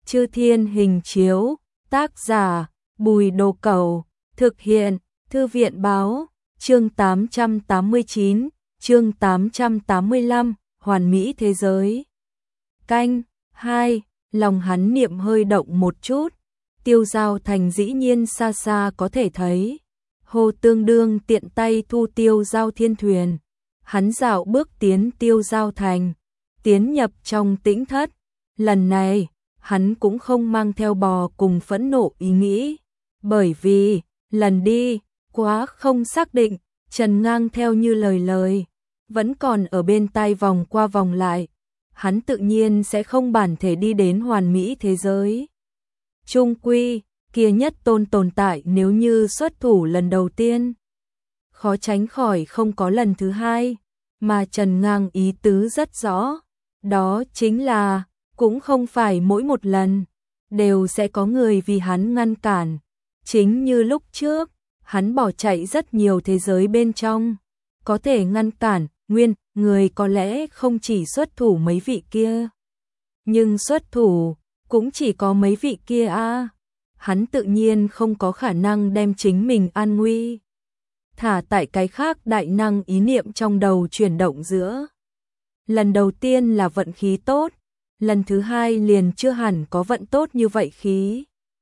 Chư Thiên Hình Chiếu, tác giả Bùi Đồ Cẩu, thực hiện Thư viện Báo, chương 889, chương 885, Hoàn Mỹ Thế Giới. Canh 2, lòng hắn niệm hơi động một chút, Tiêu Giao Thành dĩ nhiên xa xa có thể thấy. Hồ Tương Đương tiện tay thu Tiêu Giao Thiên thuyền, hắn dạo bước tiến Tiêu Giao Thành, tiến nhập trong tĩnh thất. Lần này, hắn cũng không mang theo bò cùng phẫn nộ ý nghĩ, bởi vì, lần đi, quá không xác định, Trần Ngang theo như lời, vẫn còn ở bên tai vòng qua vòng lại, hắn tự nhiên sẽ không bản thể đi đến hoàn mỹ thế giới. Trung quy, kia nhất tôn tồn tại nếu như xuất thủ lần đầu tiên, khó tránh khỏi không có lần thứ hai, mà Trần Ngang ý tứ rất rõ, đó chính là, cũng không phải mỗi một lần, đều sẽ có người vì hắn ngăn cản, chính như lúc trước, hắn bỏ chạy rất nhiều thế giới bên trong, có thể ngăn cản, người có lẽ không chỉ xuất thủ mấy vị kia, nhưng xuất thủ, cũng chỉ có mấy vị kia a. Hắn tự nhiên không có khả năng đem chính mình an nguy thả tại cái khác đại năng ý niệm trong đầu chuyển động giữa. Lần đầu tiên là vận khí tốt, lần thứ hai liền chưa hẳn có vận tốt như vậy khí.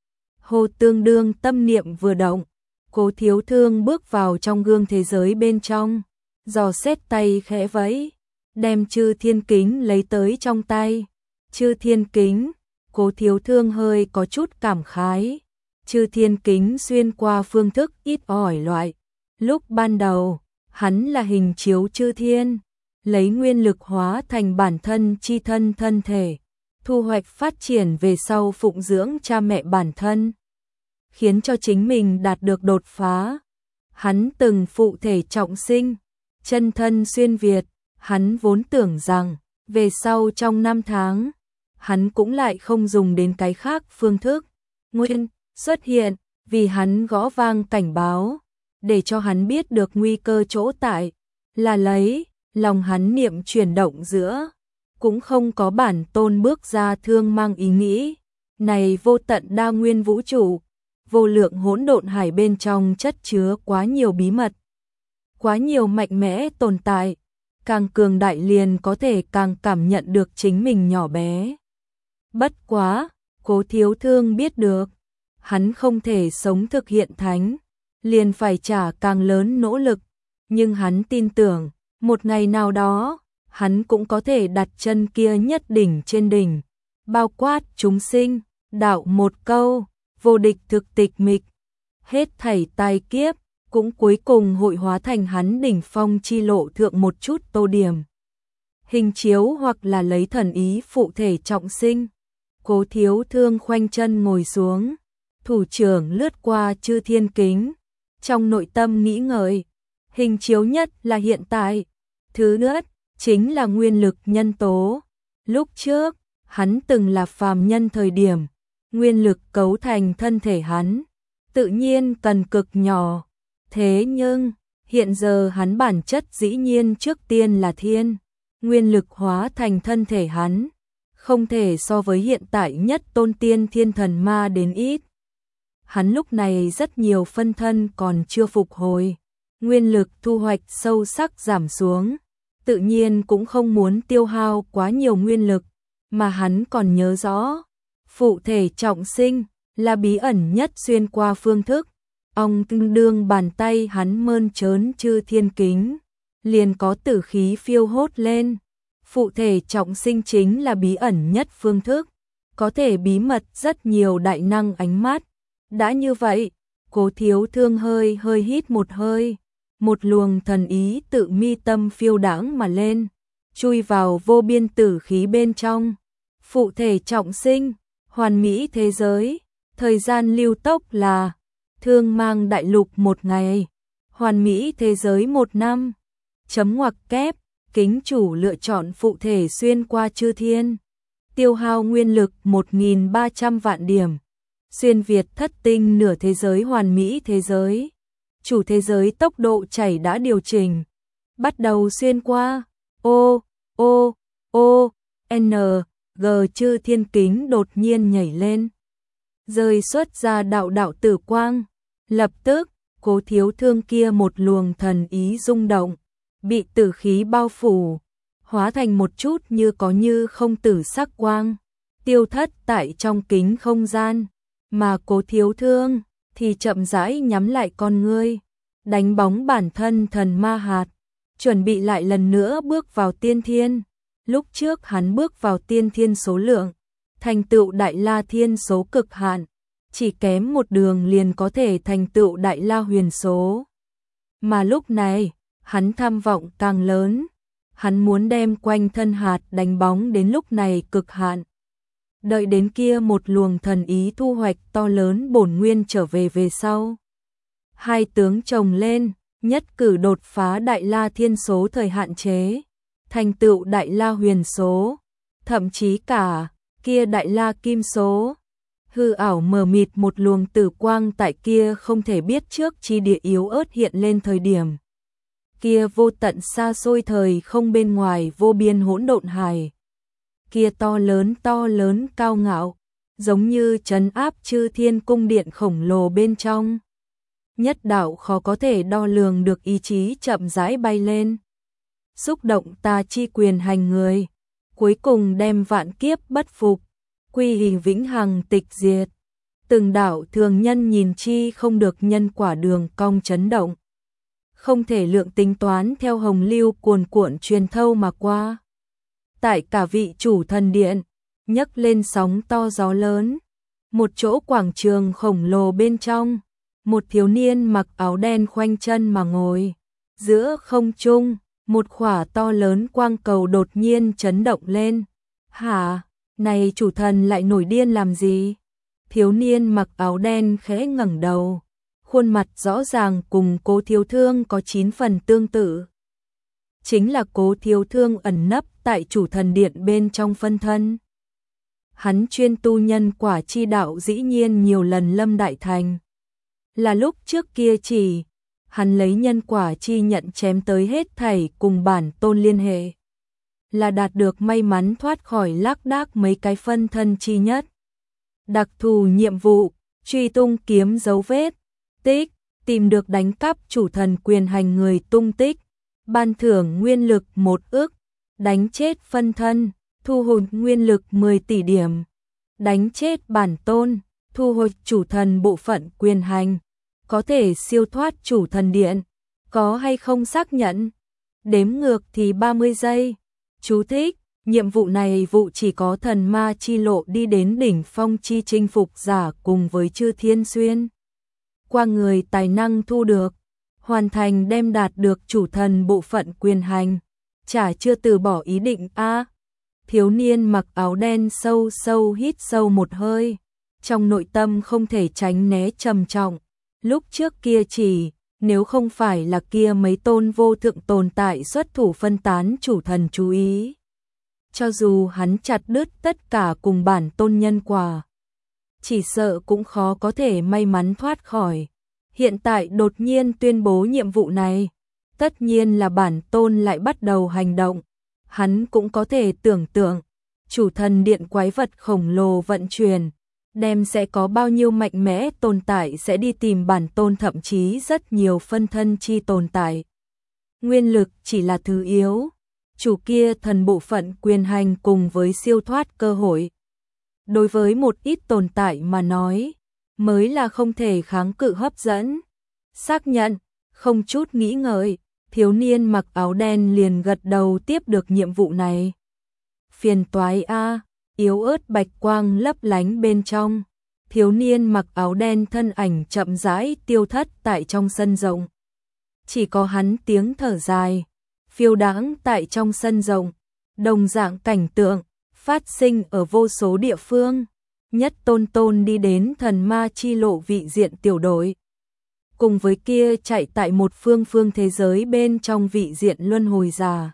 Hồ Tương Đương tâm niệm vừa động, Cố Thiếu Thương bước vào trong gương thế giới bên trong, dò xét tay khẽ vẫy, đem Chư Thiên Kính lấy tới trong tay. Chư Thiên Kính, Cố Thiếu Thương hơi có chút cảm khái. Chư Thiên Kính xuyên qua phương thức ít ỏi loại. Lúc ban đầu, hắn là hình chiếu chư thiên, lấy nguyên lực hóa thành bản thân chi thân thân thể, thu hoạch phát triển về sau phụng dưỡng cha mẹ bản thân, khiến cho chính mình đạt được đột phá. Hắn từng phụ thể trọng sinh, chân thân xuyên Việt, hắn vốn tưởng rằng, về sau trong 5 tháng, hắn cũng lại không dùng đến cái khác phương thức. Nguyên xuất hiện, vì hắn gõ vang cảnh báo, để cho hắn biết được nguy cơ chỗ tại, là lấy, lòng hắn niệm chuyển động giữa, cũng không có bản tôn bước ra thương mang ý nghĩ. Này vô tận đa nguyên vũ trụ, vô lượng hỗn độn hải bên trong chất chứa quá nhiều bí mật, quá nhiều mạnh mẽ tồn tại, càng cường đại liền có thể càng cảm nhận được chính mình nhỏ bé. Bất quá, Cố Thiếu Thương biết được, hắn không thể sống thực hiện thánh, liền phải trả càng lớn nỗ lực, nhưng hắn tin tưởng, một ngày nào đó, hắn cũng có thể đặt chân kia nhất đỉnh trên đỉnh, bao quát chúng sinh, đạo một câu, vô địch thực tịch mịch, hết thảy tai kiếp, cũng cuối cùng hội hóa thành hắn đỉnh phong chi lộ thượng một chút tô điểm. Hình chiếu hoặc là lấy thần ý phụ thể trọng sinh. Cố Thiếu Thương khoanh chân ngồi xuống, thủ trưởng lướt qua Chư Thiên Kính, trong nội tâm nghĩ ngợi, hình chiếu nhất là hiện tại, thứ nhất chính là nguyên lực nhân tố. Lúc trước, hắn từng là phàm nhân thời điểm, nguyên lực cấu thành thân thể hắn, tự nhiên cần cực nhỏ, thế nhưng, hiện giờ hắn bản chất dĩ nhiên trước tiên là thiên, nguyên lực hóa thành thân thể hắn, không thể so với hiện tại nhất tôn tiên thiên thần ma đến ít. Hắn lúc này rất nhiều phân thân còn chưa phục hồi, nguyên lực thu hoạch sâu sắc giảm xuống, tự nhiên cũng không muốn tiêu hao quá nhiều nguyên lực, mà hắn còn nhớ rõ, phụ thể trọng sinh là bí ẩn nhất xuyên qua phương thức. Ông tương đương bàn tay hắn mơn trớn Chư Thiên Kính, liền có tử khí phiêu hốt lên. Phụ thể trọng sinh chính là bí ẩn nhất phương thức, có thể bí mật rất nhiều đại năng ánh mắt. Đã như vậy, Cố Thiếu Thương hơi hít một hơi, một luồng thần ý tự mi tâm phiêu đãng mà lên, chui vào vô biên tử khí bên trong. Phụ thể trọng sinh, hoàn mỹ thế giới, thời gian lưu tốc là Thương Mang đại lục 1 ngày, hoàn mỹ thế giới 1 năm. Chấm ngoặc kép, kính chủ lựa chọn phụ thể xuyên qua chư thiên, tiêu hao nguyên lực 1.300 vạn điểm. Xuyên Việt thất tinh nửa thế giới hoàn mỹ thế giới. Chủ thế giới tốc độ chảy đã điều chỉnh. Bắt đầu xuyên qua. N. Gờ Chư Thiên kính đột nhiên nhảy lên, rơi xuất ra đạo đạo tử quang. Lập tức, Cố Thiếu Thương kia một luồng thần ý rung động, bị tử khí bao phủ, hóa thành một chút như có như không tử sắc quang, tiêu thất tại trong kính không gian, mà Cố Thiếu Thương thì chậm rãi nhắm lại con ngươi, đánh bóng bản thân thần ma hạt, chuẩn bị lại lần nữa bước vào tiên thiên. Lúc trước hắn bước vào tiên thiên số lượng, thành tựu Đại La Thiên số cực hạn, chỉ kém một đường liền có thể thành tựu Đại La Huyền số. Mà lúc này, hắn tham vọng càng lớn, hắn muốn đem quanh thân hạt đánh bóng đến lúc này cực hạn. Đợi đến kia một luồng thần ý thu hoạch to lớn bổn nguyên trở về sau. Hai tướng chồng lên, nhất cử đột phá Đại La Thiên số thời hạn chế, thành tựu Đại La Huyền số, thậm chí cả kia Đại La Kim số. Hư ảo mờ mịt một luồng tử quang tại kia không thể biết trước chi địa yếu ớt hiện lên thời điểm. Kia vô tận xa xôi thời không bên ngoài vô biên hỗn độn hải. Kia to lớn cao ngạo, giống như trấn áp chư thiên cung điện khổng lồ bên trong. Nhất đạo khó có thể đo lường được ý chí chậm rãi bay lên. Xúc động ta chi quyền hành người, cuối cùng đem vạn kiếp bất phục, quy hình vĩnh hằng tịch diệt. Từng đạo thường nhân nhìn chi không được nhân quả đường cong chấn động. Không thể lượng tính toán theo hồng lưu cuồn cuộn truyền thâu mà qua. Tại cả vị chủ thần điện, nhấc lên sóng to gió lớn. Một chỗ quảng trường khổng lồ bên trong, một thiếu niên mặc áo đen khoanh chân mà ngồi. Giữa không trung, một khỏa to lớn quang cầu đột nhiên chấn động lên. Hả? Này chủ thần lại nổi điên làm gì? Thiếu niên mặc áo đen khẽ ngẩng đầu, khuôn mặt rõ ràng cùng Cố Thiếu Thương có 9 phần tương tự. Chính là Cố Thiếu Thương ẩn nấp tại chủ thần điện bên trong phân thân. Hắn chuyên tu nhân quả chi đạo dĩ nhiên nhiều lần lâm đại thành. Là lúc trước kia chỉ, hắn lấy nhân quả chi nhận chém tới hết thảy cùng bản tôn liên hệ. Là đạt được may mắn thoát khỏi lác đác mấy cái phân thân chi nhất. Đặc thù nhiệm vụ, truy tung kiếm dấu vết, tích, tìm được đánh cắp chủ thần quyền hành người tung tích, ban thưởng nguyên lực 1 ức, đánh chết phân thân, thu hồi nguyên lực 10 tỷ điểm, đánh chết bản tôn, thu hồi chủ thần bộ phận quyền hành, có thể siêu thoát chủ thần điện, có hay không xác nhận, đếm ngược thì 30 giây. Chú thích, nhiệm vụ này vụ chỉ có thần ma chi lộ đi đến đỉnh phong chi chinh phục giả cùng với chư thiên xuyên. Qua người tài năng thu được, hoàn thành đem đạt được chủ thần bộ phận quyền hành, chả chưa từ bỏ ý định a. Thiếu niên mặc áo đen sâu sâu hít sâu một hơi, trong nội tâm không thể tránh né trầm trọng. Lúc trước kia chỉ, nếu không phải là kia mấy tôn vô thượng tồn tại xuất thủ phân tán chủ thần chú ý. Cho dù hắn chặt đứt tất cả cùng bản tôn nhân quả, chỉ sợ cũng khó có thể may mắn thoát khỏi. Hiện tại đột nhiên tuyên bố nhiệm vụ này, tất nhiên là bản tôn lại bắt đầu hành động. Hắn cũng có thể tưởng tượng, chủ thần điện quái vật khổng lồ vận chuyển, đem sẽ có bao nhiêu mạnh mẽ tồn tại sẽ đi tìm bản tôn, thậm chí rất nhiều phân thân chi tồn tại. Nguyên lực chỉ là thứ yếu, chủ kia thần bộ phận quyền hành cùng với siêu thoát cơ hội. Đối với một ít tồn tại mà nói, mới là không thể kháng cự hấp dẫn. Xác nhận, không chút nghĩ ngợi, thiếu niên mặc áo đen liền gật đầu tiếp được nhiệm vụ này. Phiền toái a, yếu ớt bạch quang lấp lánh bên trong. Thiếu niên mặc áo đen thân ảnh chậm rãi tiêu thất tại trong sân rộng. Chỉ có hắn tiếng thở dài, phiêu đãng tại trong sân rộng, đồng dạng cảnh tượng, phát sinh ở vô số địa phương. Nhất tôn tôn đi đến thần ma chi lộ vị diện tiểu đội. Cùng với kia chạy tại một phương phương thế giới bên trong vị diện luân hồi già.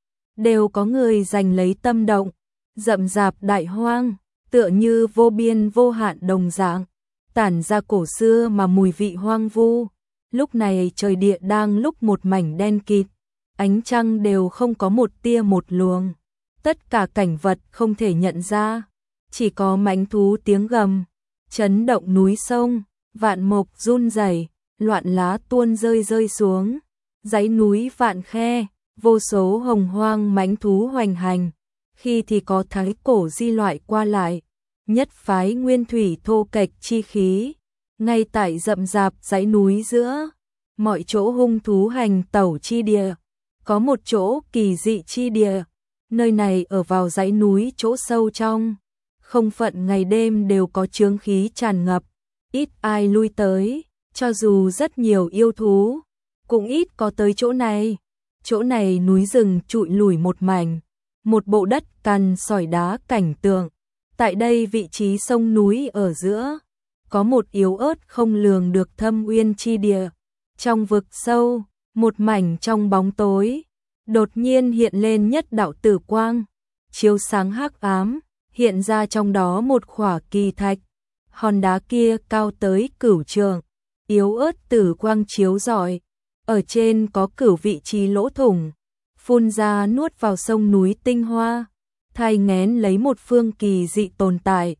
Đều có người giành lấy tâm động, rậm rạp đại hoang, tựa như vô biên vô hạn đồng dạng, tản ra cổ xưa mà mùi vị hoang vu. Lúc này trời địa đang lúc một mảnh đen kịt, ánh trăng đều không có một tia một luồng. tất cả cảnh vật không thể nhận ra, chỉ có mãnh thú tiếng gầm, chấn động núi sông, vạn mộc run rẩy, loạn lá tuôn rơi rơi xuống, dãy núi vạn khe, vô số hồng hoang mãnh thú hoành hành, khi thì có thái cổ di loại qua lại, nhất phái nguyên thủy thô kệch chi khí, ngay tại rậm rạp dãy núi giữa, mọi chỗ hung thú hành tẩu chi địa, có một chỗ kỳ dị chi địa, nơi này ở vào dãy núi chỗ sâu trong, không phận ngày đêm đều có chướng khí tràn ngập, ít ai lui tới, cho dù rất nhiều yêu thú, cũng ít có tới chỗ này. Chỗ này núi rừng trụi lủi một mảnh, một bộ đất cằn sỏi đá cảnh tượng. Tại đây vị trí sông núi ở giữa, có một yếu ớt không lường được thâm uyên chi địa. Trong vực sâu, một mảnh trong bóng tối, đột nhiên hiện lên nhất đạo tử quang, chiếu sáng hắc ám, hiện ra trong đó một khỏa kỳ thạch. Hòn đá kia cao tới cửu trượng, yếu ớt tử quang chiếu rọi. Ở trên có cửu vị trí lỗ thủng, phun ra nuốt vào sông núi tinh hoa, thai nghén lấy một phương kỳ dị tồn tại.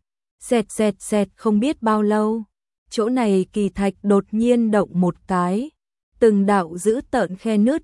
Xẹt không biết bao lâu, chỗ này kỳ thạch đột nhiên động một cái, từng đạo dữ tợn khe nứt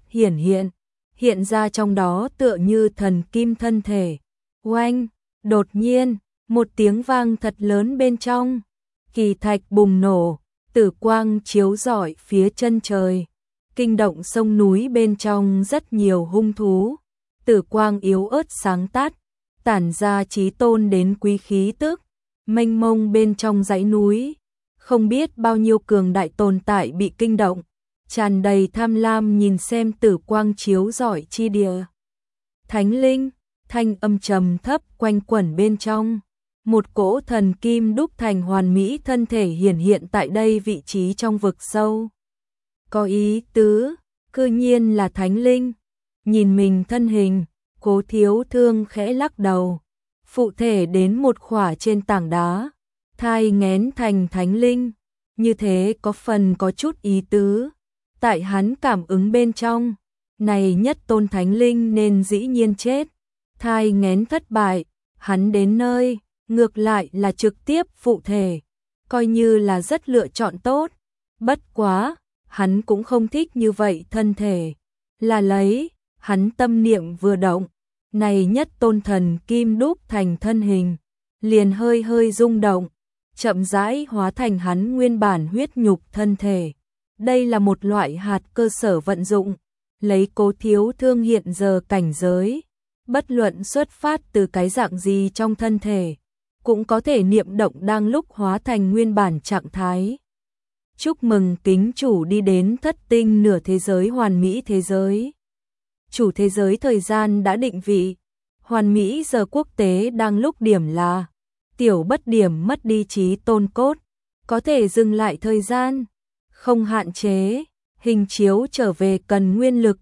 hiện ra trong đó tựa như thần kim thân thể. Oanh, đột nhiên, một tiếng vang thật lớn bên trong, kỳ thạch bùng nổ, tử quang chiếu rọi phía chân trời. Kinh động sông núi bên trong rất nhiều hung thú, tử quang yếu ớt sáng tắt, tản ra chí tôn đến quý khí tức, mênh mông bên trong dãy núi, không biết bao nhiêu cường đại tồn tại bị kinh động, tràn đầy tham lam nhìn xem tử quang chiếu rọi chi địa. Thánh linh, thanh âm trầm thấp quanh quẩn bên trong, một cỗ thần kim đúc thành hoàn mỹ thân thể hiện tại đây vị trí trong vực sâu. Có ý tứ, cư nhiên là thánh linh. Nhìn mình thân hình, Cố Thiếu Thương khẽ lắc đầu, phụ thể đến một khỏa trên tảng đá, thai nghén thành thánh linh, như thế có phần có chút ý tứ. Tại hắn cảm ứng bên trong, này nhất tôn thánh linh nên dĩ nhiên chết, thai nghén thất bại, hắn đến nơi, ngược lại là trực tiếp phụ thể, coi như là rất lựa chọn tốt. Bất quá, hắn cũng không thích như vậy thân thể, là lấy, hắn tâm niệm vừa động, này nhất tôn thần kim đúc thành thân hình, liền hơi hơi rung động, chậm rãi hóa thành hắn nguyên bản huyết nhục thân thể. Đây là một loại hạt cơ sở vận dụng, lấy Cố Thiếu Thương hiện giờ cảnh giới, bất luận xuất phát từ cái dạng gì trong thân thể, cũng có thể niệm động đang lúc hóa thành nguyên bản trạng thái. Chúc mừng kính chủ đi đến thất tinh nửa thế giới hoàn mỹ thế giới. Chủ thế giới thời gian đã định vị, hoàn mỹ giờ quốc tế đang lúc điểm là tiểu bất điểm mất đi trí tôn cốt, có thể dừng lại thời gian, không hạn chế, hình chiếu trở về cần nguyên lực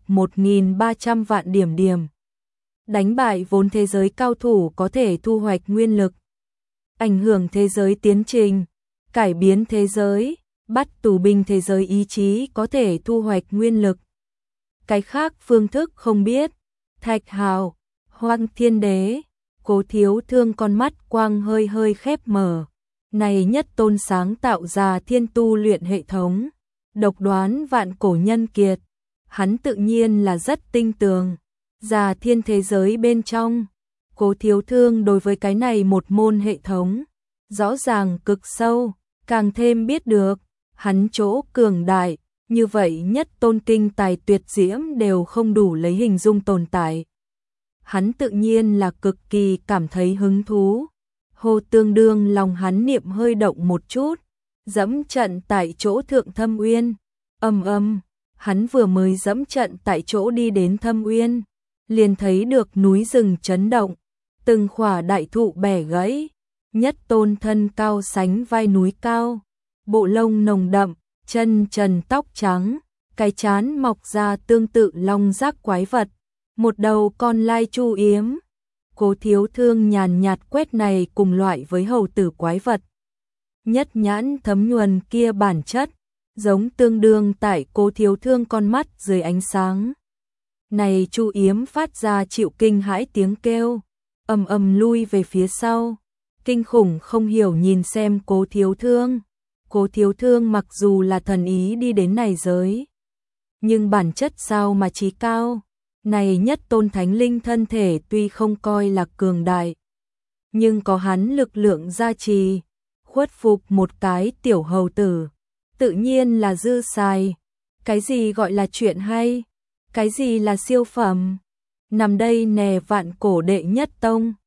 1.300 vạn điểm. Đánh bại vốn thế giới cao thủ có thể thu hoạch nguyên lực. Ảnh hưởng thế giới tiến trình, cải biến thế giới, bắt tù binh thế giới ý chí có thể thu hoạch nguyên lực. Cái khác phương thức không biết. Thạch Hào, Hoang Thiên Đế, Cố Thiếu Thương con mắt quang hơi hơi khép mở. Này nhất tôn sáng tạo ra thiên tu luyện hệ thống, độc đoán vạn cổ nhân kiệt. Hắn tự nhiên là rất tinh tường. Già thiên thế giới bên trong, Cố Thiếu Thương đối với cái này một môn hệ thống, rõ ràng cực sâu, càng thêm biết được, hắn chỗ cường đại, như vậy nhất tôn kinh tài tuyệt diễm đều không đủ lấy hình dung tồn tại. Hắn tự nhiên là cực kỳ cảm thấy hứng thú. Hồ tương đương lòng hắn niệm hơi động một chút, dẫm trận tại chỗ thượng Thâm Uyên. Hắn vừa mới dẫm trận tại chỗ đi đến Thâm Uyên, liền thấy được núi rừng chấn động, từng khỏa đại thụ bẻ gãy, nhất tôn thân cao sánh vai núi cao, bộ lông nồng đậm, chân trần tóc trắng, cái trán mọc ra tương tự long giác quái vật, một đầu con lai chu yếm. Cố Thiếu Thương nhàn nhạt quét này cùng loại với hầu tử quái vật. Nhất nhãn thấm nhuần kia bản chất, giống tương đương tại Cố Thiếu Thương con mắt dưới ánh sáng. Này Chu Yếm phát ra chịu kinh hãi tiếng kêu, ầm ầm lui về phía sau, kinh khủng không hiểu nhìn xem Cố Thiếu Thương. Cố Thiếu Thương mặc dù là thần ý đi đến này giới, nhưng bản chất sao mà trí cao, này nhất tôn thánh linh thân thể tuy không coi là cường đại, nhưng có hắn lực lượng gia trì, khuất phục một cái tiểu hầu tử, tự nhiên là dư xài. Cái gì gọi là chuyện hay? Cái gì là siêu phẩm? Nằm đây nè vạn cổ đệ nhất tông.